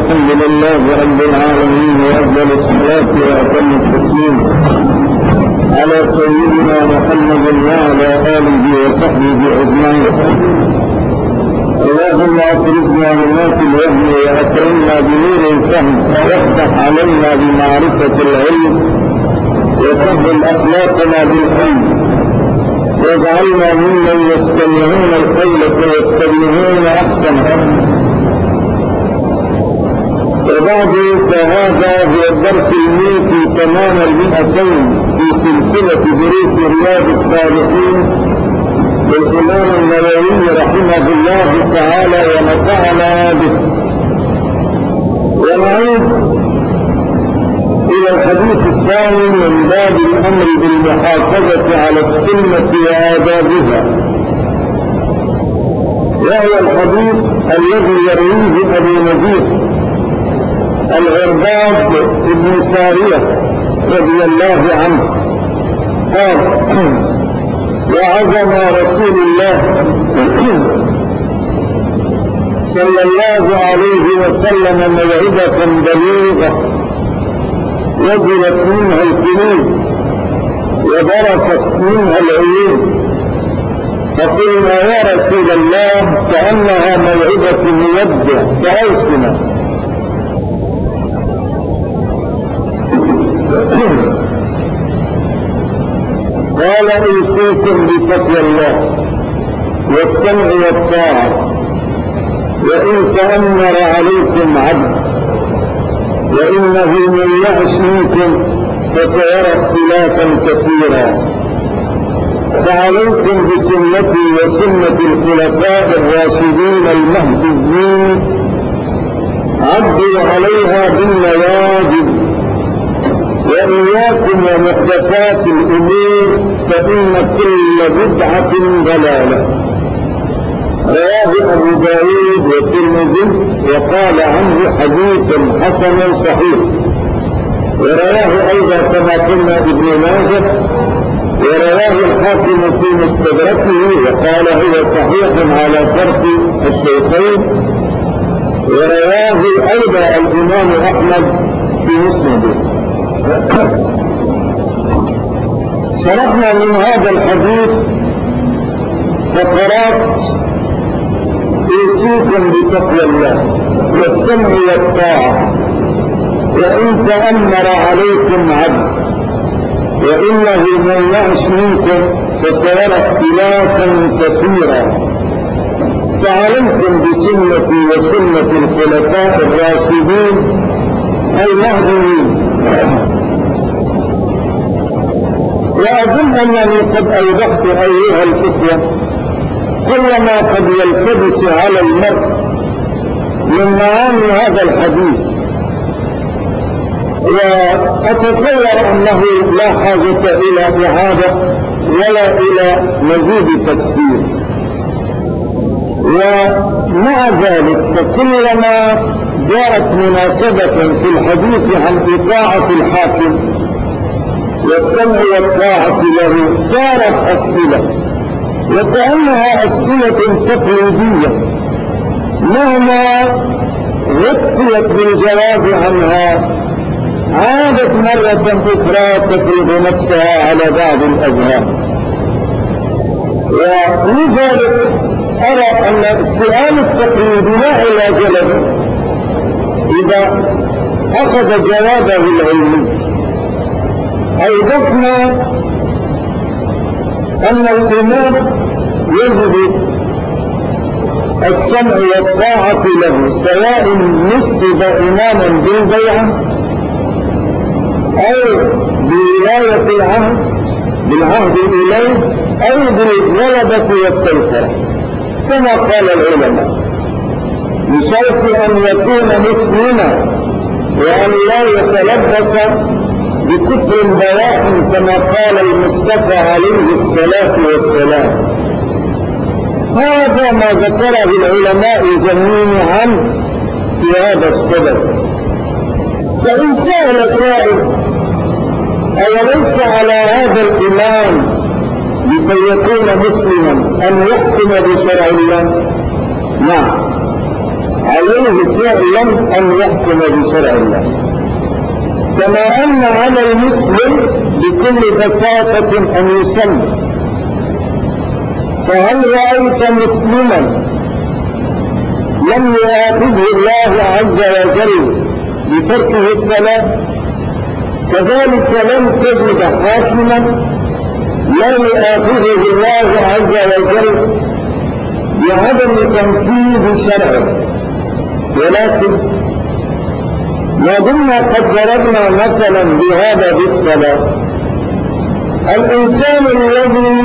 الحمد لله رب العالمين وأفضل الصلاة وأتم التسليم على سيدنا محمد وعلى آله وصحبه أجمعين. اللهم أفرزنا بموت الوهم وأكرمنا بنور الفهم وافتح علينا بمعرفة العلم وسهل أخلاقنا بالحلم واجعلنا ممن يستمعون القول فيتبعون أحسنه. وبعد فهذا هو الدرس الميتي تمام 200 في سلسلة دروس رياض الصالحين للإمام النووي رحمه الله تعالى ونفعنا به. ونعود إلى الحديث الثاني من باب الأمر بالمحافظة على السنة وآدابها، وهو الحديث الذي يرويه أبو نجيح العرباض بن سارية رضي الله عنه قال: وعظنا رسول الله صلى الله عليه وسلم موعظة بليغة وجلت منها القلوب وذرفت منها العيون، فقلنا يا رسول الله كأنها موعظة مودع فأوصنا. قال: أوصيكم بتقوى الله والسمع والطاعة، وإن تأمر عليكم عبد وإنه من يعش منكم فسيرى اختلافا كثيرا، فعليكم بسنتي وسنة الخلفاء الراشدين المهديين عضوا عليها بالنواجذ، وإياكم ومحدثات الأمور فإن كل بدعة ضلالة. رواه أبو داود والترمذي وقال عنه حديث حسن صحيح. ورواه أيضا كما قلنا ابن ماجه، ورواه الحاكم في مستدركه وقال هو صحيح على شرط الشيخين، ورواه أيضا الإمام أحمد في مسنده. شرحنا من هذا الحديث فقرات: أوصيكم بتقوى الله والسمع والطاعة، وإن تأمر عليكم عبد وإنه من يعش منكم فسيرى اختلافا كثيرا، فعليكم بسنتي وسنة الخلفاء الراشدين المهديين. وأظن أنني قد أوضحت أيها الإخوة كل ما قد يلتبس على المرء من معاني هذا الحديث، وأتصور أنه لا حاجة إلى إعادة ولا إلى مزيد تفسير. ومع ذلك فكلما جاءت مناسبة في الحديث عن إطاعة الحاكم والسمع والطاعة له صارت أسئلة، وكأنها أسئلة تقليدية مهما غطيت بالجواب عنها عادت مرة أخرى تفرض نفسها على بعض الأذهان. ولذلك أرى أن السؤال التقليدي لا علاج له إذا أخذ جوابه العلمي. أوضحنا أن الإمام يجب السمع والطاعة له سواء نسب إماما بالبيعة أو بولاية العهد بالعهد إليه أو بالغلبة والسيطرة كما قال العلماء، بشرط أن يكون مسلما وأن لا يتلبس بكفر بواح كما قال المصطفى عليه الصلاة والسلام. هذا ما ذكره العلماء جميعا في هذا السبب. فإن سأل سائل: أوليس على هذا الإمام لكي يكون مسلما أن يحكم بشرع الله؟ نعم، عليه فعلا أن يحكم بشرع الله، كما أن على المسلم بكل بساطة أن يسلم. فهل رأيت مسلما لم يؤاخذه الله عز وجل بتركه الصلاة؟ كذلك لم تجد حاكما لا يؤاخذه الله عز وجل بعدم تنفيذ شرعه. ولكن ما دمنا قد ضربنا مثلا بهذا بالصلاة، الإنسان الذي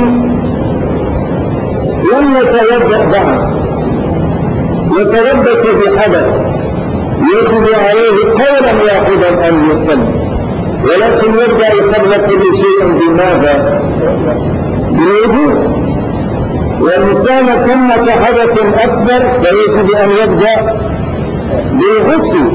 لم يتوضأ بعد يتلبس بحدث يجب عليه قولا واحدا أن يصلي، ولكن يبدأ قبل كل شيء بماذا؟ بالوضوء. وإن كان ثمة حدث أكبر فيجب أن يبدأ بالغسل،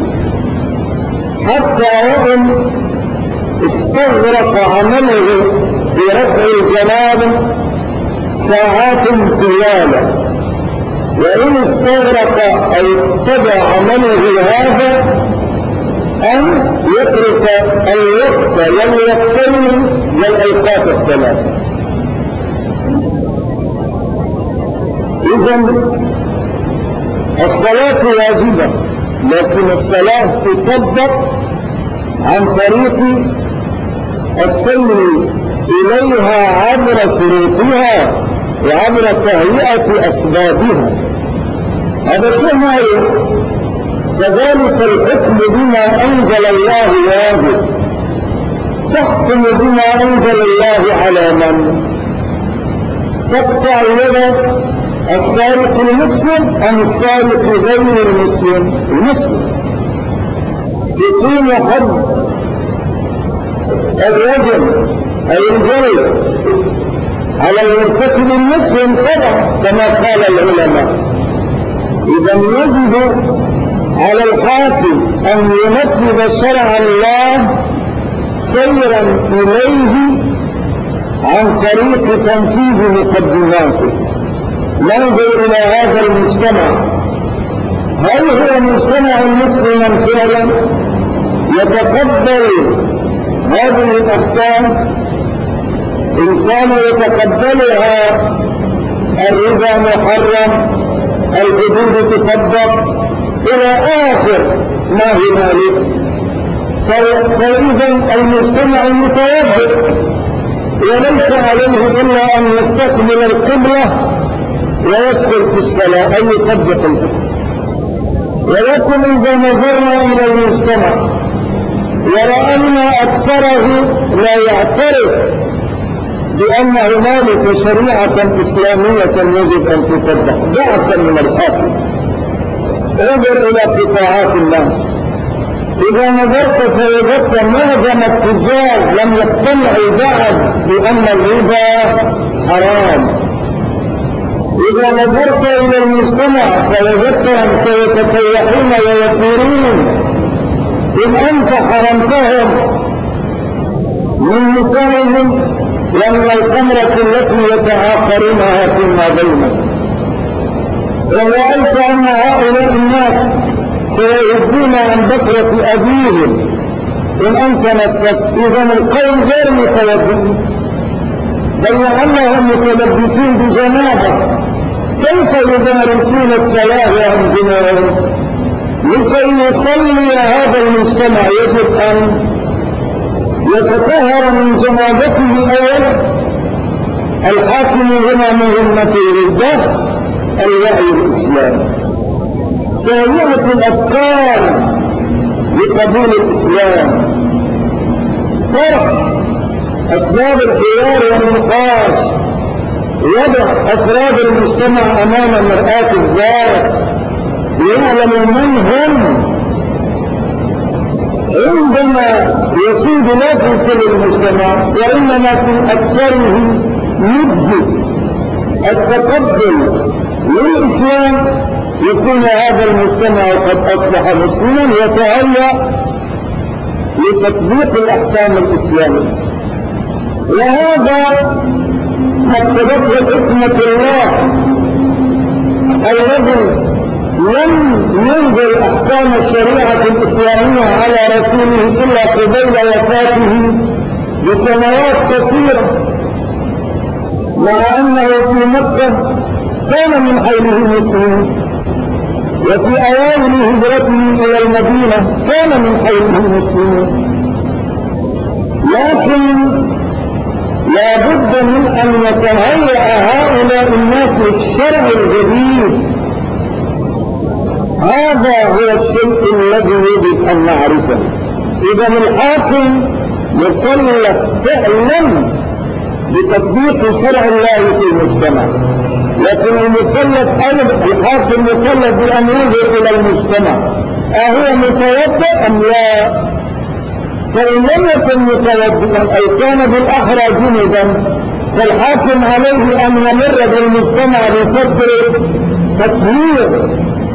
حتى وإن استغرق عمله في رفع الجنابة ساعات طوالة، وإن استغرق أو اقتضى عمله هذا أن يترك الوقت والوقتين والأوقات الثلاثة. إذن الصلاة واجبة، لكن الصلاة تطبق عن طريق السير إليها عبر شروطها وعبر تهيئة أسبابها. هذا شيء معروف. كذلك الحكم بما أنزل الله واجب. تحكم بما أنزل الله على من؟ تقطع يد السارق المسلم أم السارق غير المسلم؟ المسلم. يقيم حد الرجل أو الجلد على المرتكب المسلم طبعا كما قال العلماء. إذا يجب على الحاكم أن ينفذ شرع الله سيرا إليه عن طريق تنفيذ مقدماته. ننظر إلى هذا المجتمع، هل هو مجتمع مسلما فعلا يتقبل هذه الأحكام؟ إن كان يتقبلها الربا محرم، الحدود تطبق إلى آخر ما هنالك، فإذا المجتمع متوضئ وليس عليه إلا أن يستقبل القبلة ويدخل في الصلاة أي يطبق الحكم. ولكن إذا نظرنا إلى المجتمع ورأينا أكثره لا يعترف بأن هنالك شريعة إسلامية يجب أن تطبق ضعفا من الحاكم، انظر إلى قطاعات الناس. إذا نظرت فوجدت معظم التجار لم يقتنعوا بعد بأن الربا حرام. إذا نظرت إلى المجتمع فوجدتهم سيتكيحون ويثورون إن أنت حرمتهم من نسائهم ومن الخمرة التي يتعاقرونها فيما بينهم. ورأيت أن هؤلاء الناس سيردون عن بكرة أبيهم إن أمكنت. إذا القوم غير متوضئين، بل لعلهم متلبسون بجنابة. كيف يمارسون الصلاة وهم جنوب؟ لكي يصلي هذا المجتمع يجب أن يتطهر من جنابته أولا. الحاكم هنا مهمته للدفع الوعي الإسلامي، تهيئة الأفكار لقبول الإسلام، طرح أسباب الحوار والنقاش، وضع أفراد المجتمع أمام مرآة الذات ليعلموا من هم عندما يسود لا في كل المجتمع وإنما في أكثره يجزي التقبل للإسلام، يكون هذا المجتمع قد أصبح مسلما يتهيأ لتطبيق الأحكام الإسلامية. وهذا مقتضته حكمة الله الذي لم ينزل أحكام الشريعة الإسلامية على رسوله إلا قبيل وفاته بسنوات قصيرة، مع أنه في مكة كان من حوله مسلمين، وفي أوائل هجرته إلى المدينة كان من حوله مسلمين، لكن لا بد من أن يتهيأ هؤلاء الناس للشرع الجديد. هذا هو الشيء الذي يجب أن نعرفه. إذا الحاكم مكلف فعلا بتطبيق شرع الله في المجتمع، لكن الحاكم مكلف بأن ينظر إلى المجتمع أهو متوضئ أم لا؟ فإن لم يكن متوضئا أي كان بالأحرى جنبا، فالحاكم عليه أن يمر بالمجتمع بفترة تطهير،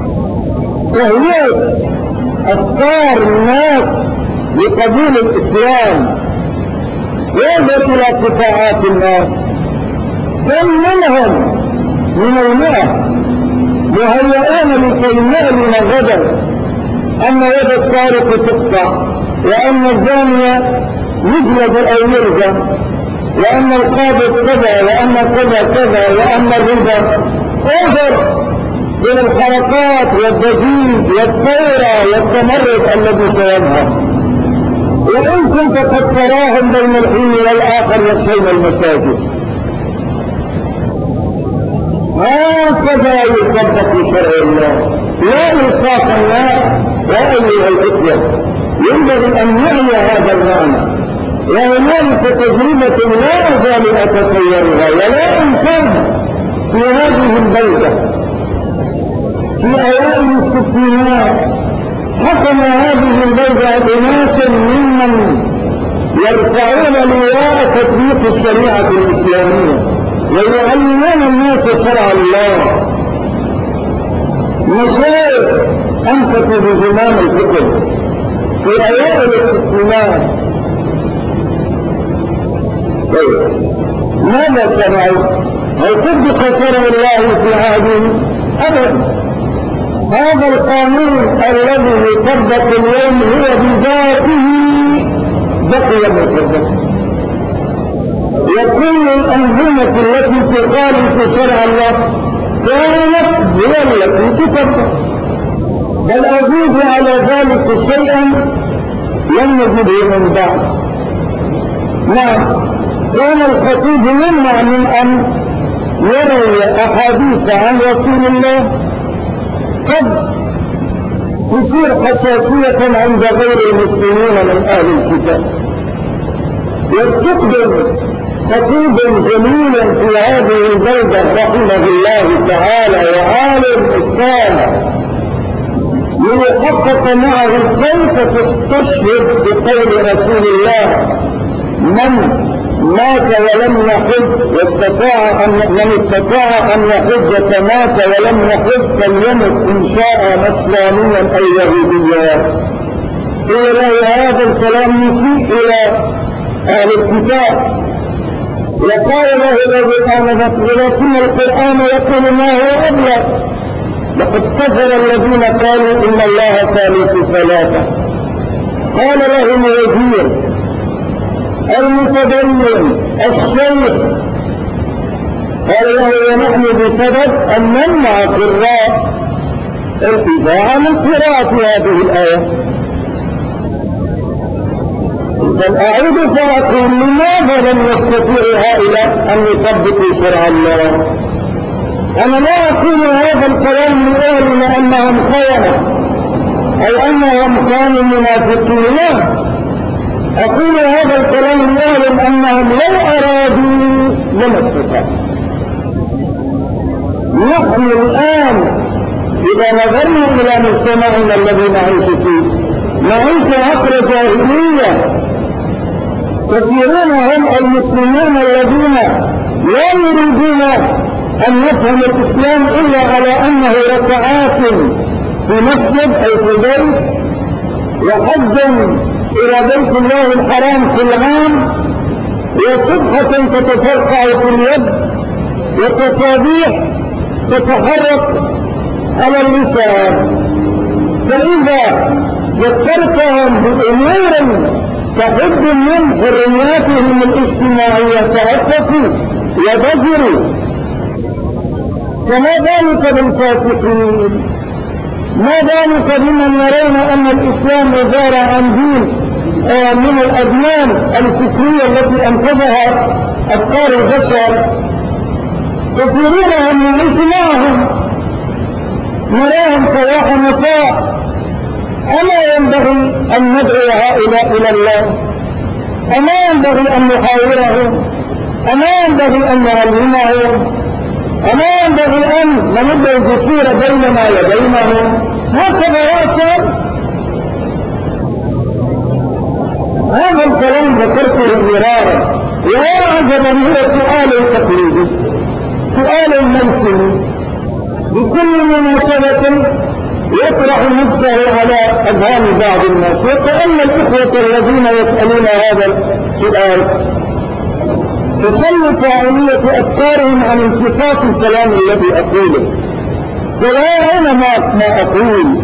تهيئة أفكار الناس لقبول الإسلام، ينظر إلى قطاعات الناس كم منهم من 100 مهيئون لكي نعلن غدا أن يد السارق تقطع، وأن الزانية يجلد أو يرجم، وأن القابض كذا، وأن كذا كذا، وأن الربا. انظر إلى الحركات والضجيج والثورة والتمرد الذي سيظهر، وإن كنت قد تراهم بين الحين والآخر يخشون المساجد. هكذا يطبق شرع الله، لا إنصاف الله. وأيها الإخوة، ينبغي أن نعي هذا المعنى، وهنالك تجربة لا أزال أتصورها ولا أنساها في هذه البلدة. في أوائل الستينات حكم هذه البلدة أناس ممن يرفعون لواء تطبيق الشريعة الإسلامية ويعلمون الناس شرع الله. مشايخ أمسكوا بزمام الفكر في أوائل الستينات. ماذا صنعوا؟ هل طبق شرع الله في عهدهم؟ أبدا. هذا القانون الذي يطبق اليوم هو بذاته بقي مطبقا، وكل الأنظمة التي تخالف شرع الله كانت هي التي تطبق. بل أزيد على ذلك شيئا لم نجده من بعد. نعم، كان الخطيب يمنع من أن يروي أحاديث عن رسول الله قد تثير حساسية عند غير المسلمين من أهل الكتاب. يستقبل خطيب جميل في هذه البلدة رحمه الله تعالى وعالم إسلام ليحقق معه كيف تستشهد بقول رسول الله: من مات ولم يحج من استطاع أن يحج فمات ولم يحج فليمت إن شاء نصرانيا أو يهوديا. قيل له هذا الكلام يسيء إلى أهل الكتاب، وقال له الذي آمنت ولكن القرآن يقول ما هو أبلغ: لقد كفر الذين قالوا إن الله ثالث ثلاثة. قال له الوزير المتدين الشيخ، قال له: ونحن بسبب أن نمنع قراء الإذاعة من قراءة هذه الآية. بل أعود فأقول: لماذا لم يستطيع هؤلاء أن يطبقوا شرع الله؟ أنا لا أقول هذا الكلام لأهل أنهم خيانة أو أنهم كانوا منافقين، لا، أقول هذا الكلام لأهل أنهم لو أرادوا لما استطاعوا. نحن الآن إذا نظرنا إلى مجتمعنا الذي نعيش فيه، نعيش عصر جاهلية. كثيرون هم المسلمون الذين لا يريدون أن يفهم الإسلام إلا على أنه ركعات في مسجد أو في بيت، وحجا إلى بيت الله الحرام كل عام، وصبحة تتفرقع في اليد، وتصابيح تتحرك على اللسان. فإذا ذكرتهم بأمور تحد من حرياتهم الاجتماعية توقفوا وبزروا. فما ذلك بالفاسقين؟ ما ذلك بمن يرون أن الإسلام عبارة عن دين من الأديان الفكرية التي أنتجها أفكار البشر؟ كثيرون هم ليس معهم، نراهم صباح مساء. أما ينبغي أن ندعو هؤلاء إلى الله؟ أما ينبغي أن نحاورهم؟ أما ينبغي أن نعلمهم؟ أما ينبغي أن نمد الجسور بيننا وبينهم؟ هكذا يحصل. هذا الكلام ذكرته مرارا، ولا عجبا هو سؤال تقليدي، سؤال موسمي بكل مناسبة يطرح نفسه على أذهان بعض الناس. وكأن الإخوة الذين يسألون هذا السؤال تسل فاعلية أفكارهم عن امتصاص الكلام الذي أقوله. فلا أنا ما أقول.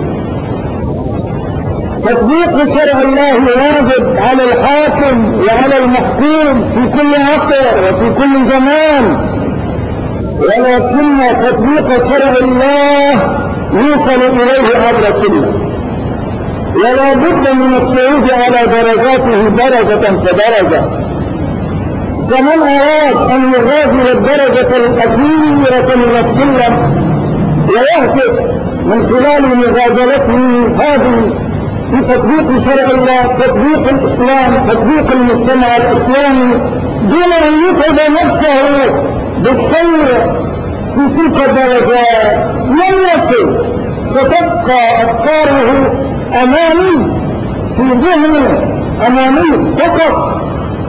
تطبيق شرع الله واجب على الحاكم وعلى المحكوم في كل عصر وفي كل زمان، ولكن تطبيق شرع الله يوصل إليه عبر سنة، ولا بد من الصعود على درجاته درجة فدرجة. فمن أراد أن يغادر الدرجة الأخيرة من السلم ويهتف من خلال مغادرته هذه في تطبيق شرع الله، تطبيق الإسلام، تطبيق المجتمع الإسلامي، دون أن يتعب نفسه بالسير في تلك الدرجات، لن يصل. ستبقى أفكاره أمامي في ذهنه، أمامي فقط.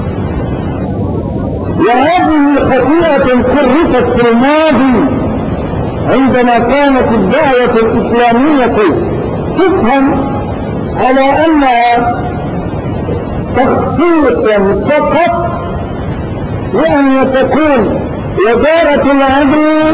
وهذه خطيئة كرست في الماضي عندما كانت الدعوة الإسلامية تفهم على أنها تخطيط فقط، وأن تكون وزارة العدل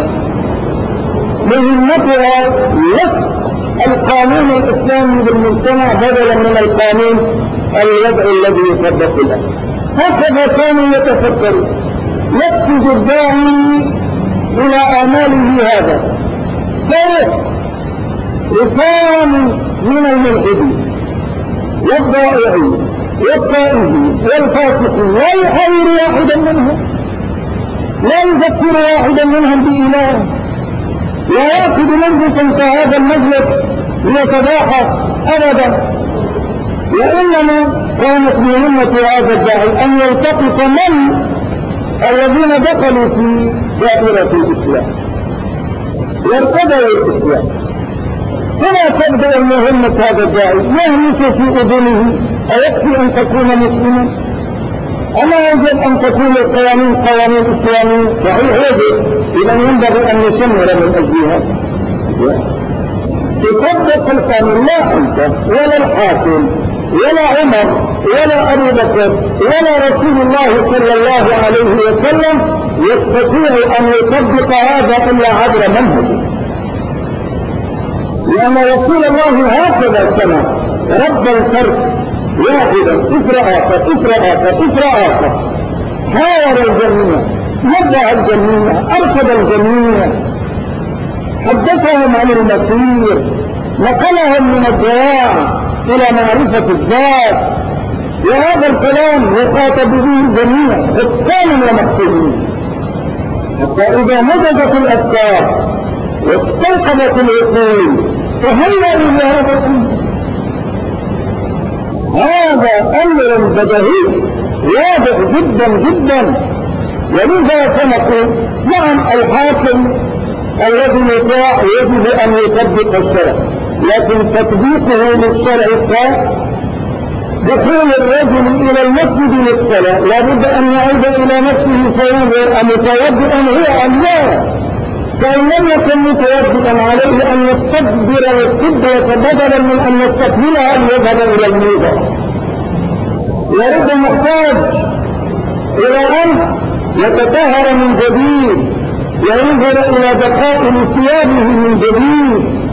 مهمتها وفق القانون الإسلامي بالمجتمع بدلا من القانون الوضعي الذي يطبق له. هكذا كانوا يتفكرون. يقفز الداعي إلى آماله هذا فوق ركام من الملحدين والضائعين والطائفين والفاسقين، لا يحاور واحدا منهم، لا يذكر واحدا منهم بإله، لا يأتي بمجلس كهذا المجلس ليتضاحك أبدا. وإنما كانت مهمة هذا الداعي أن يلتقط من الذين دخلوا في دائرة الإسلام وارتدوا الإسلام. كما تبدأ مهمة هذا الداعي؟ يهمس في أذنه أيكفي أن تكون مسلما؟ أما يجب أن تكون القوانين قوانين إسلامية؟ صحيح يجب، إذا ينبغي أن نسمر من أجلها. تطبق القانون، لا أنت ولا الحاكم ولا عمر ولا أبو بكر ولا رسول الله صلى الله عليه وسلم يستطيع أن يطبق هذا إلا عبر منهجه، لأن رسول الله هكذا سمع رب الفرق واحدا إثر آخر إثر آخر إثر آخر، حاور الجميع، نبه الجميع، أرشد الجميع، حدثهم عن المسير، نقلهم من الضياع إلى معرفة الذات. وهذا الكلام يخاطب به الجميع حكام ومحكومين، حتى إذا نضجت الأفكار واستيقظت العقول تهيأوا لهذا الأمر. هذا أمر بديهي واضح جدا جدا. ولذا فنقول نعم الحاكم الذي يطاع يجب أن يطبق الشرع، لكن تطبيقه للشرع دخول الرجل إلى المسجد للصلاة لابد أن يعود إلى نفسه فينظر أمتوضئا هو أم لا. فإن لم يكن متوضئا عليه أن يستدبر القبلة بدلا من أن يستقبلها أن يذهب إلى الميضة. يرد محتاج إلى أن يتطهر من جديد، وينظر إلى دقائق ثيابه من جديد،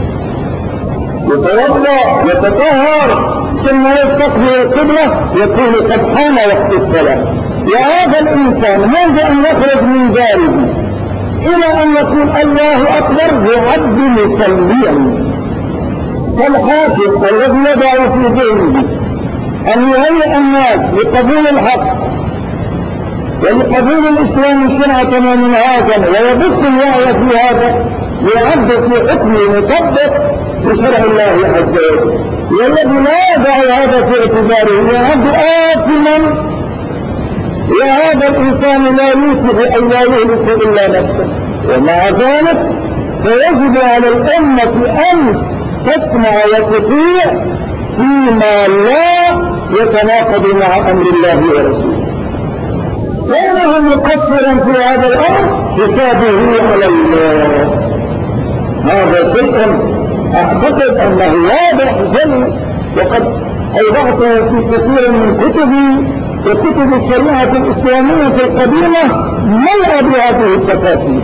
يتوضا يتطهر ثم يستقبل القبلة يكون قد حان وقت الصلاة. وهذا الإنسان منذ أن يخرج من داره إلى أن يقول الله أكبر يعد مسليا. فالحاكم الذي يضع في ذهنه أن يهيئ الناس لقبول الحق ولقبول الإسلام شرعة ومنهاجا ويبث الوعي في هذا يعد في حكمه مطبق بشرع الله عز وجل، والذي لا يضع هذا في اعتباره يعد آثما، وهذا الإنسان لا يوجب أن لا يهلك إلا نفسه. ومع ذلك فيجب على الأمة أن تسمع وتطيع فيما لا يتناقض مع أمر الله ورسوله. كونه مقصرا في هذا الأمر حسابه على الله. هذا شيء أعتقد أنه واضح جل، وقد أوضحته في كثير من كتبي وكتب الشريعة الإسلامية القديمة ملأ بهذه التفاصيل.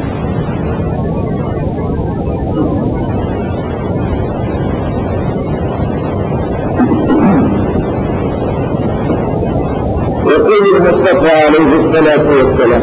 يقول المصطفى عليه الصلاة والسلام: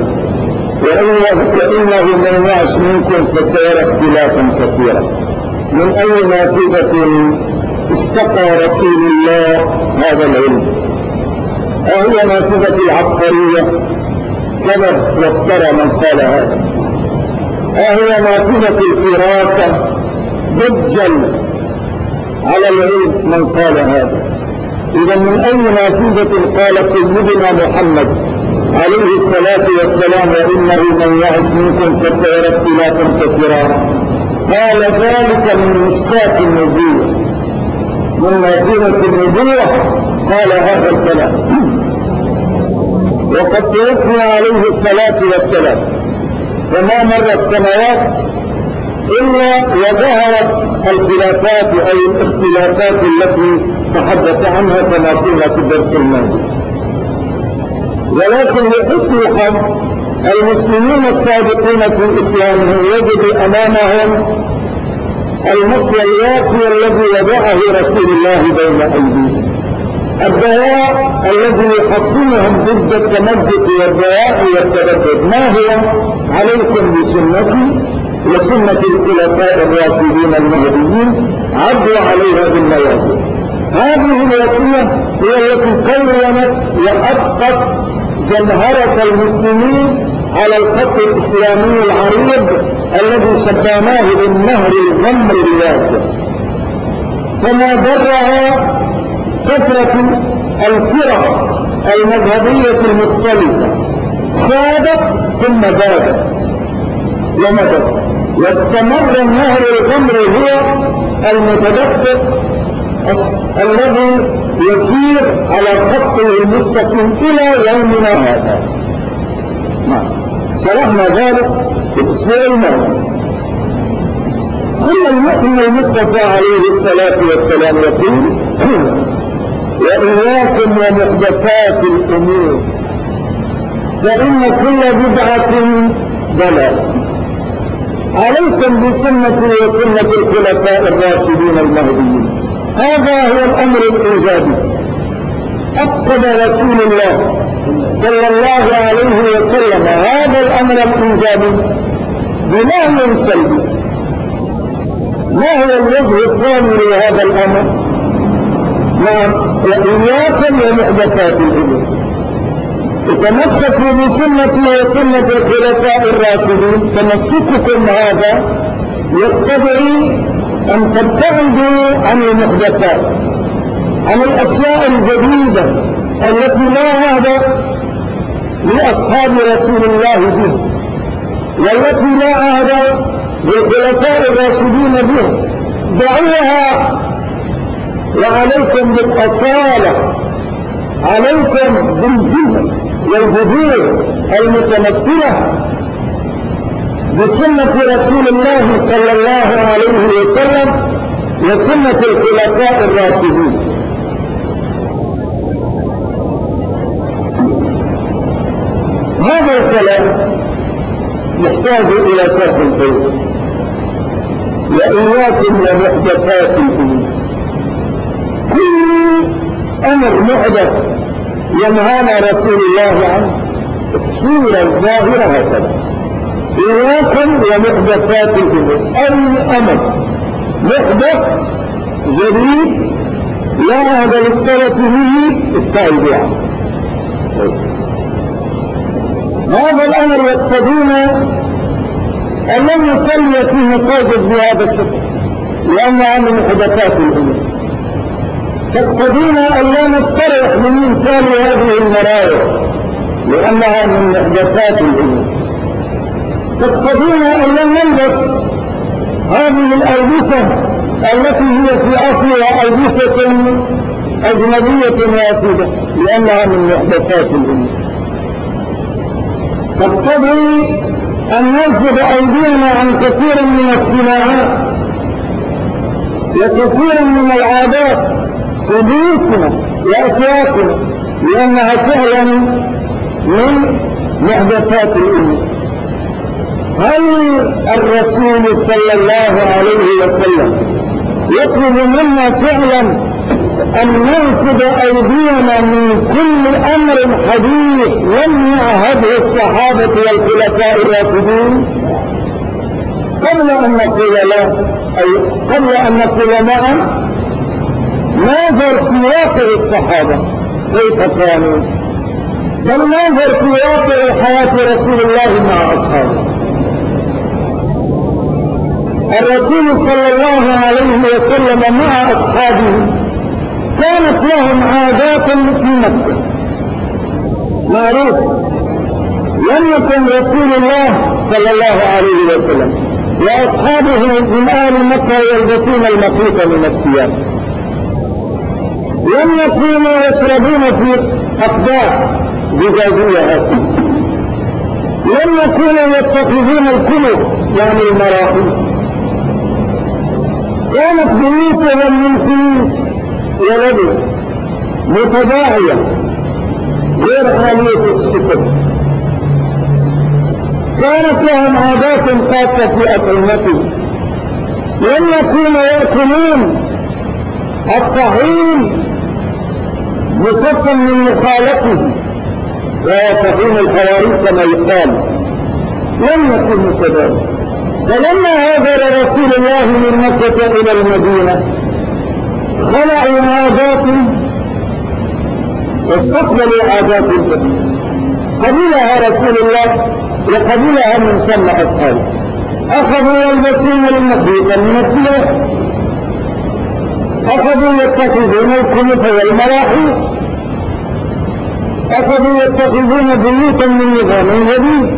وإنه من يعش منكم فسيرى اختلافا كثيرا. من أي نافذة استقى رسول الله هذا العلم؟ أهي نافذة العبقرية كذب وافترى من قال هذا؟ أهي نافذة الفراسة ضجل على العلم من قال هذا؟ إذا من أي نافذة قال سيدنا محمد عليه الصلاة والسلام: وإنه من يعش منكم فسيرى اختلافا كثيرا؟ قال ذلك من مشكاة النبوة، من نافذة النبوة قال هذا الكلام. وقد توفي عليه الصلاة والسلام وما مرت سنوات إلا وظهرت الخلافات أو الاختلافات التي تحدث عنها كما قلنا في الدرس الماضي. ولكن لحسن الحظ المسلمين السابقون في إسلامهم يجد أمامهم المصل الواقي الذي وضعه رسول الله بين أيديهم، الدواء الذي يحصنهم ضد التمزق والضياع والتبدد. ما هو؟ عليكم بسنتي وسنة الخلفاء الراشدين المهديين عضوا عليها بالنواجذ. هذه الوصية هي التي كونت وأبقت جمهرة المسلمين على الخط الإسلامي العريض الذي شبهناه بالنهر الغمر الواسع. فما ضرها كثرة الفرق المذهبية المختلفة، سادت ثم بادت ومضت، واستمر النهر الغمر هو المتدفق الذي يسير على خطه المستقيم إلى يومنا هذا. شرحنا ذلك في الأسبوع الماضي. ثم المؤمن المصطفى عليه الصلاة والسلام يقول: وإياكم ومحدثات الأمور فإن كل بدعة ضلالة. عليكم بسنتي وسنة الخلفاء الراشدين المهديين. هذا هو الأمر الإيجابي. أكد رسول الله صلى الله عليه وسلم هذا الأمر الإيجابي بنهي سلبي. ما هو الوجه الثاني لهذا الأمر؟ وإياكم ومحدثات الأمور. تمسكوا بسنتي وسنة الخلفاء الراشدين. تمسككم هذا يستدعي أن تبتعدوا عن المحدثات، عن الأشياء الجديدة التي لا عهد لأصحاب رسول الله به، والتي لا عهد للخلفاء الراشدين به. دعوها، وعليكم بالأصالة، عليكم بالجهل والجذور المتمثلة بسنة رسول الله صلى الله عليه وسلم وسنة الخلفاء الراشدين. هذا الكلام يحتاج إلى شرح طويل، وإياكم ومحدثات الأمور. كل أمر محدث ينهانا رسول الله عنه الصورة الظاهرة هكذا: إياكم ومحدثات الأمور. أي أمر محدث جديد لا عهد للسلف به ابتعدوا عنه. هذا الأمر يقتضينا أن لم نصلي في مساجد بهذا الشكل لأنها من محدثات الأمور. تقتضينا أن لا نستريح من مثال هذه المرايح لأنها من محدثات الأمور. تقتضينا أن لا نلبس هذه الألبسة التي هي في أصلها ألبسة أجنبية وافدة لأنها من محدثات الأمور. تقتضي أن ننفض أيدينا عن كثير من الصناعات وكثير من العادات في بيوتنا وأسواقنا لأنها فعلا من محدثات الأمور. هل الرسول صلى الله عليه وسلم يطلب منا فعلا أن ننفض أيدينا من كل أمر حديث لم يعهده الصحابة والخلفاء الراشدين؟ قبل أن نقول لا، أي قبل أن نقول نعم، ننظر في واقع الصحابة كيف كانوا، بل ننظر في واقع حياة رسول الله مع أصحابه. الرسول صلى الله عليه وسلم مع أصحابه كانت لهم عادات في مكة معروف. لم يكن رسول الله صلى الله عليه وسلم وأصحابه من آل مكة يلبسون المخيط من الثياب، لم يكونوا يشربون في أقداح زجاجية هكذا، لم يكونوا يتخذون الكلب يعني المراحل. كانت بيوتهم من فلوس ولد متباعية غير عالية السكر. كانت لهم عادات خاصة في أطعمتهم، لم يكونوا يأكلون الطحين مصفا من مخالته وهو طحين الحواري كما يقال، لم يكن كذلك. فلما هاجر رسول الله من مكة إلى المدينة خلعوا عادات واستقبلوا عادات قبلها رسول الله وقبلها من ثم أصحابه. أخذوا يلبسون المخيط من الثياب، أخذوا يتخذون الكنف والمراحل، أخذوا يتخذون بيوتا من نظام جديد،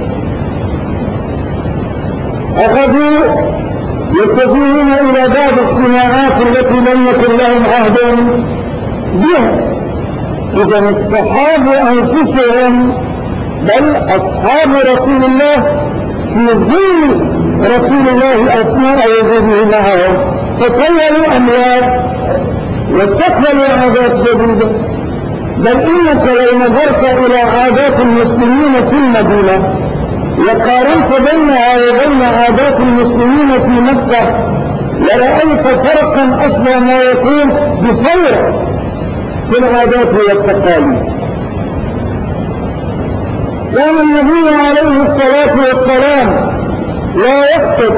أخذوا يتجهون إلى بعض الصناعات التي لم يكن لهم عهد بها. إذن الصحابة أنفسهم بل أصحاب رسول الله في ظل رسول الله أثناء وجوده معهم تطوروا أموال واستقبلوا عادات جديدة. بل إنك لو نظرت إلى عادات المسلمين في المدينة وقارنت بينها وبين عادات المسلمين في مكة لرأيت فرقا أشبه ما يكون بفرق في العادات والتقاليد. كان النبي عليه الصلاة والسلام لا يخطب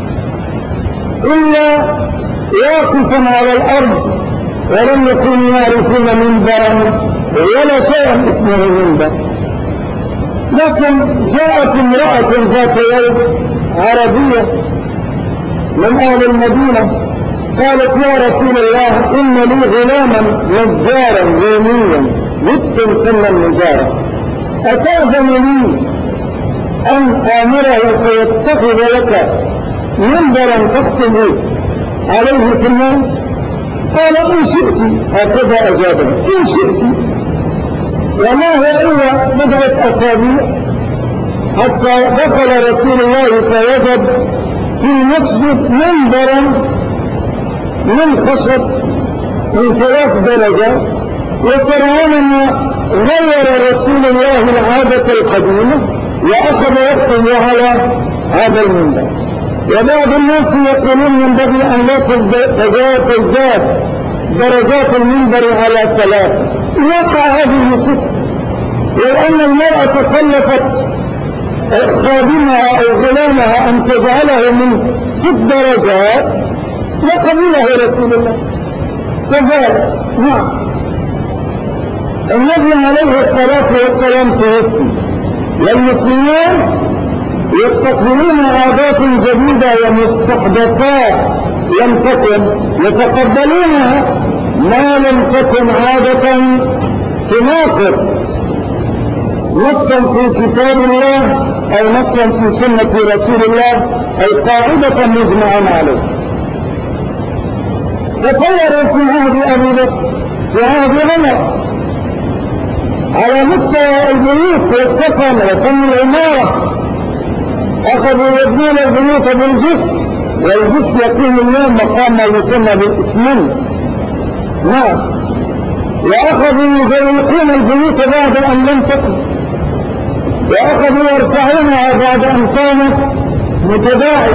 إلا واقفا على الأرض، ولم يكونوا يعرفون منبرا ولا شيئا اسمه منبر. لكن جاءت امرأة ذات يوم عربية من أهل المدينة قالت: يا رسول الله، إن لي غلاما نجارا روميا يتقن فن النجارة، أتأذن لي أن آمره فيتخذ لك منبرا تخطب عليه في الناس؟ قال: إن شئت. هكذا أجابه: إن شئت. وما هو إلا بضعة أسابيع حتى دخل رسول الله فوجد في المسجد منبرا من خشب من 3 درجات، وسرعان ما غير رسول الله العادة القديمة وأخذ يخطب على هذا المنبر. وبعض الناس يقولون ينبغي أن لا تزداد درجات المنبر على 3. وقع هذه صدق، لو أن المرأة كلفت خادمها أو غلامها أن تجعله من 6 درجات لقبله رسول الله كذلك. نعم، النبي عليه الصلاة والسلام توفي، والمسلمون يستقبلون عادات جديدة ومستحدثات لم تكن يتقبلونها ما لم تكن عادة تناقض نصا في كتاب الله أو نصا في سنة رسول الله أي قاعدة مجمع عليه. تطوروا في عهد أبي بكر، في عهد عمر، على مستوى البيوت والسكن وفن العمارة. أخذوا يبنون البيوت بالجس، والجس يكون اليوم مقام ما يسمى بالإسمنت. نعم، وأخذوا يزوقون البيوت بعد أن لم تكن، وأخذوا يرفعونها بعد أن كانت متداعية.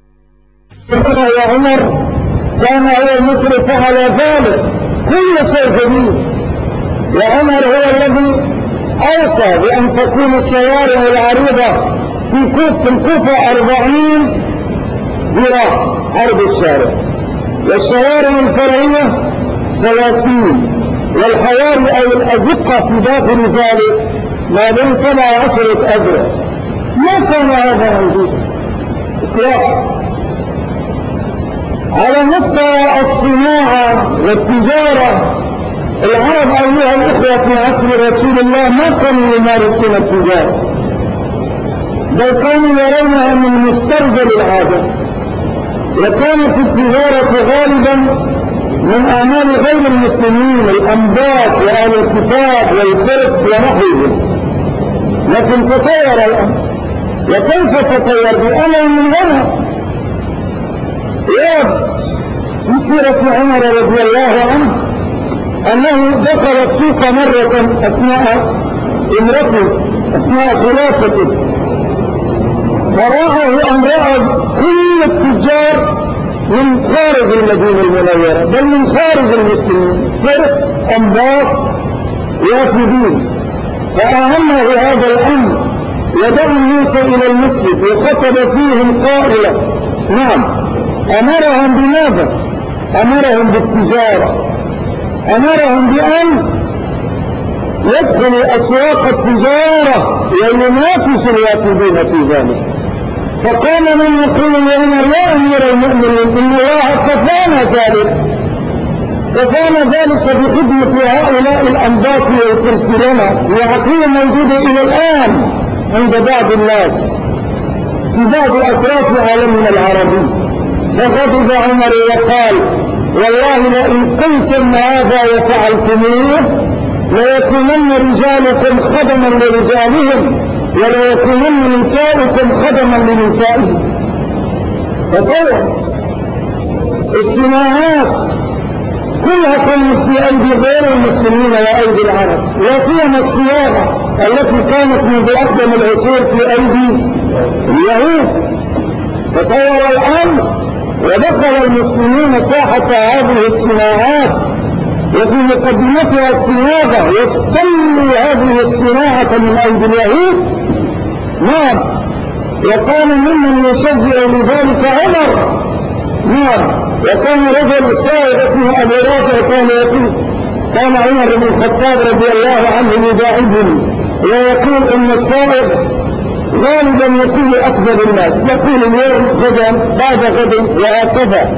يا عمر كان هو المشرف على ذلك، كل شيء جديد. وعمر هو الذي أوصى بأن تكون الشوارع العريضة في الكوفة 40 ذراع عرض الشارع، والشوارع الفرعية 30، والحواري أو الأزقة في داخل ذلك ما بين 17 أذرع. ما كان هذا موجودا إطلاقا. على مستوى الصناعة والتجارة، العرب أيها الأخوة في عصر رسول الله ما كانوا يمارسون التجارة، بل كانوا يرونها من مسترجل العادة، وكانت التجارة غالبا من أعمال غير المسلمين، الأنباط وأهل الكتاب والفرس ونحوهم. لكن تطور الأمر. وكيف تطور؟ بأمر من غيره. في سيرة عمر رضي الله عنه أنه دخل السوق مرة أثناء إمرته، أثناء خلافته، فرآه أن رأى كل التجار من خارج المدينة المنورة، بل من خارج المسلمين، فرس، أنباط، وافدين. فأهمه هذا الأمر، ودعا الناس إلى المسجد وخطب فيهم قائلا. نعم، أمرهم بماذا؟ أمرهم بالتجارة، أمرهم بأن يدخلوا أسواق التجارة وينافس الوافدين في ذلك. فقام من يقول لعمر يا أمير المؤمنين إن الله كفانا ذلك بخدمة هؤلاء الأنباط والفرس لنا، وعقلية موجودة إلى الآن عند بعض الناس في بعض أطراف عالمنا العربي. فغضب عمر وقال والله لئن قلتم هذا وفعلتموه ليكونن رجالكم خدما لرجالهم وليكونن نساؤكم خدما لنسائهم. فطبعا الصناعات كلها كانت في أيدي غير المسلمين وأيدي العرب، لا سيما الصياغة التي كانت منذ أقدم العصور في أيدي اليهود. تطور الأمر ودخل المسلمون ساحة هذه الصناعات، وفي مقدمتها الصياغة، واستلوا هذه الصناعة من أيدي اليهود. نعم، وكان ممن يشجع لذلك عمر. نعم، وكان رجل سائر اسمه أبو رافع كان يقول كان عمر بن الخطاب رضي الله عنه يداعبني ويقول إن السائر غالبا يكون أكذب الناس، يقول اليوم غدا بعد غد وهكذا.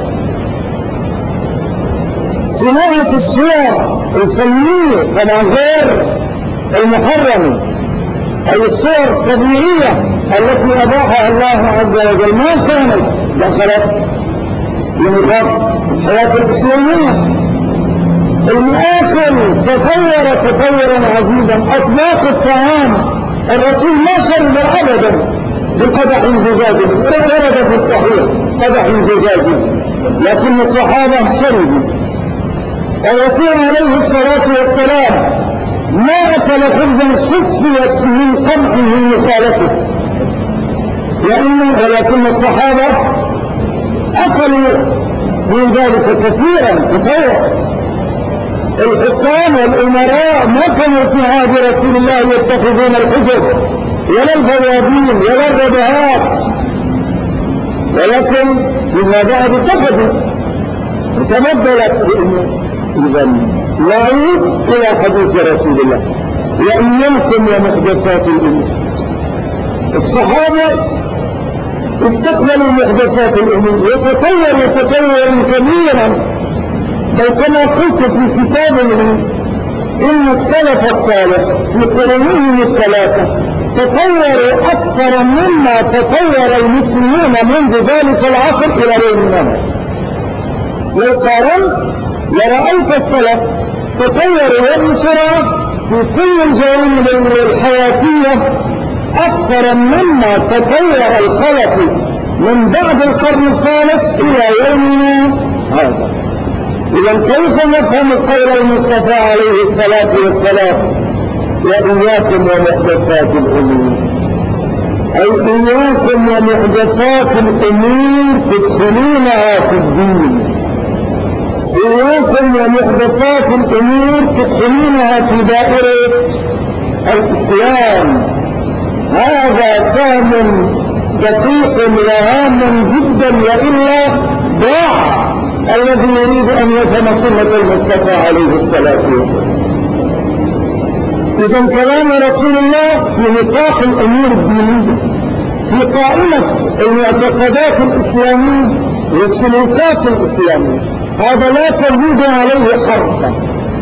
صناعة الصور الفنية طبعا غير المحرمة، أي الصور الطبيعية التي أباحها الله عز وجل ما كانت دخلت لنقاط الحياة الإسلامية. المآكل تطورا عزيزا، أطباق الطعام الرسول ما شرب أبدا بقدح زجاجه، ورد في الصحيح قدح زجاجه، لكن الصحابة شربوا. الرسول عليه الصلاة والسلام ما أكل خبزا صفيت من قمحه مخالته، ولكن الصحابة أكلوا من ذلك كثيرا تطور. الحكام والأمراء ما كانوا في عهد رسول الله يتخذون الحجر ولا البوابين ولا الردهات، ولكن فيما بعد اتخذوا وتبدلت الأمور. إذا نعود إلى حديث رسول الله: وإياكم ومحدثات الأمور. الصحابة استقبلوا محدثات الأمور وتطوروا تطورا كبيرا، بل كما قلت في كتاب إن السلف الصالح في قرونهم الثلاثة تطوروا أكثر مما تطور المسلمون منذ ذلك العصر إلى يومنا هذا. لو قارنت لرأيت السلف تطوروا بسرعة في كل الجوانب الحياتية أكثر مما تطور الخلف من بعد القرن الثالث إلى يومنا هذا. إذا كيف نفهم قول المصطفى عليه الصلاة والسلام: وإياكم ومحدثات الأمور؟ أي إياكم ومحدثات الأمور تدخلونها في الدين. إياكم ومحدثات الأمور تدخلونها في دائرة الإسلام. هذا فهم دقيق وهام جدا، وإلا ضاع الذي يريد أن يفهم سنة المصطفى عليه الصلاة والسلام. إذا كلام رسول الله في نطاق الأمور الدينية، في قائمة المعتقدات الإسلامية والسلوكات الإسلامية، هذا لا تزيد عليه حرفا.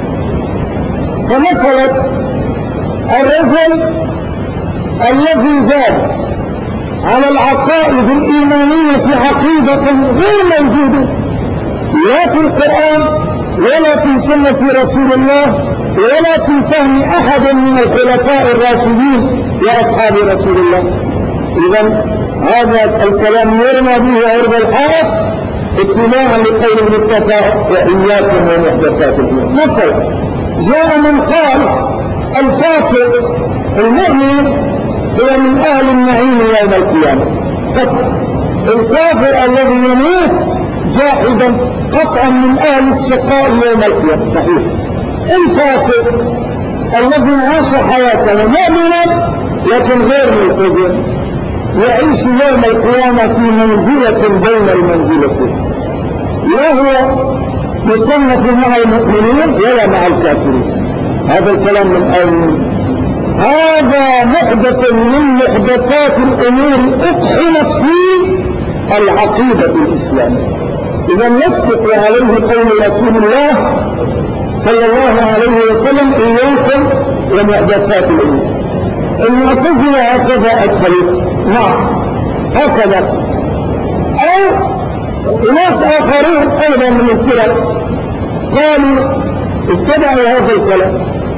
فمثلا الرجل الذي زاد على العقائد الإيمانية عقيدة غير موجودة لا في القرآن ولا في سنة رسول الله ولا في فهم أحد من الخلفاء الراشدين وأصحاب رسول الله، إذن هذا الكلام يرمى به عرض الحائط اتباعا لقول المصطفى: وإياكم ومحدثات الأمور. مثلا جاء من قال: الفاسق المؤمن هو من أهل النعيم يوم القيامة. الكافر الذي يموت جاحدا قطعا من أهل الشقاء يوم القيامة. صحيح. الفاسق الذي عاش حياته مؤمنا لكن غير ملتزم يعيش يوم القيامة في منزلة بين المنزلتين، لا هو يصنف مع المؤمنين ولا مع الكافرين. هذا الكلام من آل. هذا محدث من محدثات الأمور أقحمت في العقيدة الإسلامية. إذا يسبق عليه قول رسول الله صلى الله عليه وسلم: إياكم ومحدثات الأمور. المعتزلة هكذا أدخلوا، نعم هكذا، أو ناس آخرون أيضا من الفرق قالوا اتبعوا هذا الكلام: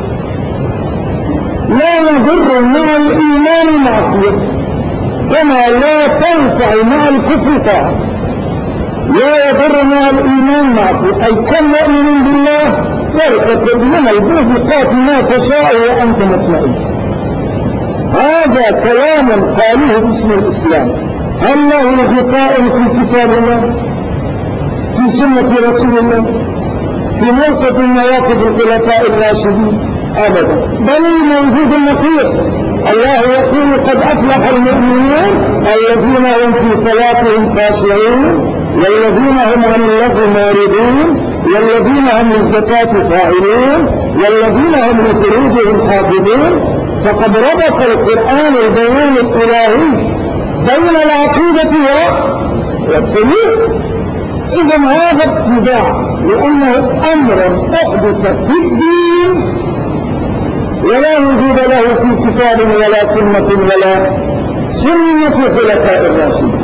لا يضر مع الإيمان معصية كما لا تنفع مع الكفر طاعة. لا يضر مع الإيمان معصية، أي كم يؤمن بالله وارتكب من الموبقات ما تشاء وأنت مطمئن. هذا كلام قالوه باسم الإسلام. هل له غطاء في كتاب الله، في سنة رسول الله، في موقف مواقف الخلفاء الراشدين؟ أبدا، بل موجود النقيض. الله يقول: قد أفلح المؤمنون الذين هم في صلاتهم خاشعون والذين هم عن اللغو معرضون والذين هم للزكاة فاعلون والذين هم لفروجهم حافظون. فقد ربط القرآن البيان الإلهي بين العقيدة والسلوك. إذا هذا اتباع، لأنه أمر أحدث في الدين ولا وجود له في كتاب ولا سنة ولا سنة خلفاء الراشدين.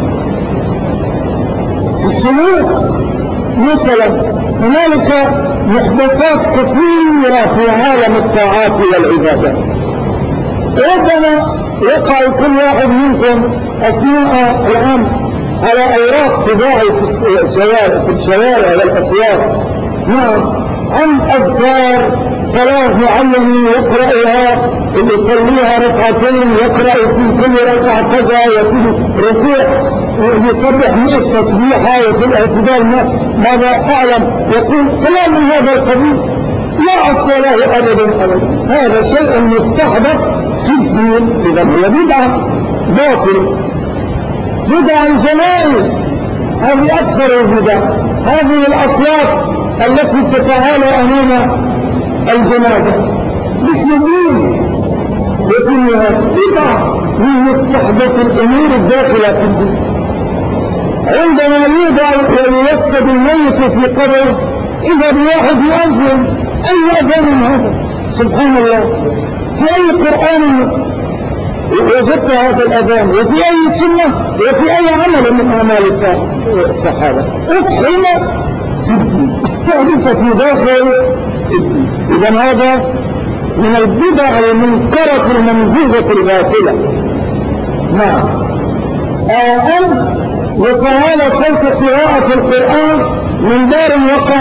في السلوك مثلا هنالك محدثات كثيرة في عالم الطاعات والعبادات. ربما يقع كل واحد منكم أثناء الآن على أوراق تباعي في الشوارع والأسواق، نعم، عن أذكار صلاة معينة يقرأها اللي يصليها ركعتين، يقرأ في كل ركعة كذا، وفي ركوع يصبح 100 تسبيحة، وفي الاعتدال ماذا أعلم يقول كلام من هذا القبيل لا أصل له أبدا. هذا شيء مستحدث في الدين، إذا هو بدعة باطل. بدع الجنائز هذه أكثر البدع، هذه الأصوات التي تتعالى أمام الجنازة باسم الدين، لكنها بدع من مستحدث الأمور الداخلة في الدين. عندما يوضع ويوسد الميت في قبره إذا بواحد يؤذن، أي أذان هذا؟ سبحان الله، في أي قرآن وجدت هذا الأذان، وفي أي سنة، وفي أي عمل من أعمال الصحابة؟ أفهم في الدين، استهدف في داخل الدين. إذن هذا من البدع المنكرة الممزوجة الباطلة. نعم. وتعالى صوت قراءة القرآن من دار